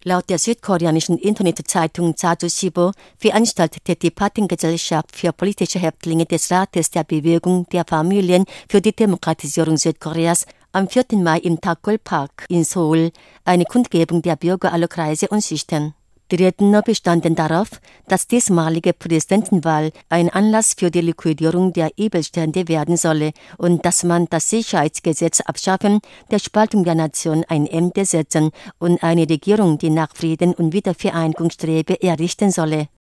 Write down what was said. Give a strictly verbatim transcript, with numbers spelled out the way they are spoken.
Laut der südkoreanischen Internetzeitung Zajusibo veranstaltete die Patengesellschaft für politische Häftlinge des Rates der Bewegung der Familien für die Demokratisierung Südkoreas am vierten Mai im Takol Park in Seoul eine Kundgebung der Bürger aller Kreise und Schichten. Die Redner bestanden darauf, dass diesmalige Präsidentenwahl ein Anlass für die Liquidierung der Übelstände werden solle und dass man das Sicherheitsgesetz abschaffen, der Spaltung der Nation ein Ende setzen und eine Regierung, die nach Frieden und Wiedervereinigung strebe, errichten solle.